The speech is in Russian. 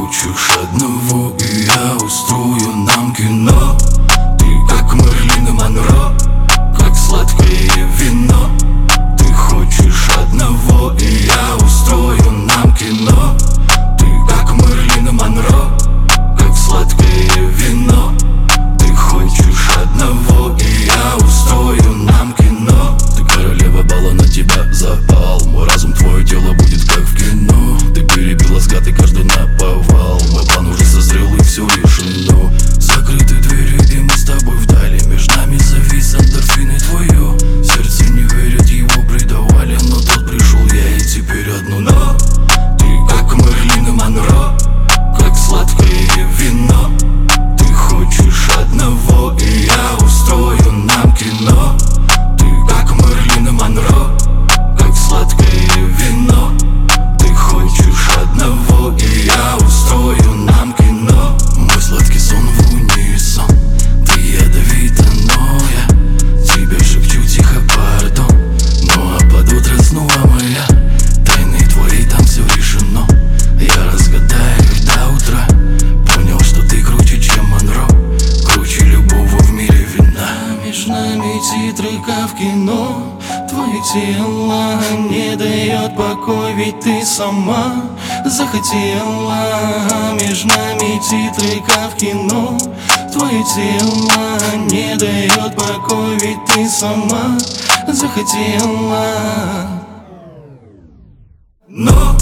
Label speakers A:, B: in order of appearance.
A: хочешь одного, и я устрою нам кино. Ты как Мерлин и Монро, как сладкое вино. Ты хочешь одного, и я устрою нам кино. Ты как Мерлин и Монро, как сладкое вино. Ты хочешь одного, и я устрою нам кино. Ты королева бала, на тебя запал. Мой разум, твое тело будет как в кино. Ты перебила взгляд и каждый наповал. Мой план уже созрел и все решено. Закрыты двери и мы с тобой вдали. Между нами завис эндорфин и твое сердце не верит, его предавали. Но тот пришел, я и теперь одно но. Ты как Мерлин и Монро, как сладкое вино. Ты хочешь одного, и я устрою нам кино. Ты как Мерлин и Монро, как сладкое вино. Ты хочешь одного, и я устрою нам кино. Мой сладкий сон в унисон. Ты ядовита, но я тебе шепчу тихо пардон. Ну а под утро снова моя тайны твои, там все решено. Я разгадаю их до утра. Понял, что ты круче, чем Монро, круче любого в мире вина. Между нами титры, как в кино. Твое тело не дает покой, ведь ты сама захотела. Между нами титры, как в кино. Твое тело не дает покой, ведь ты сама захотела. Но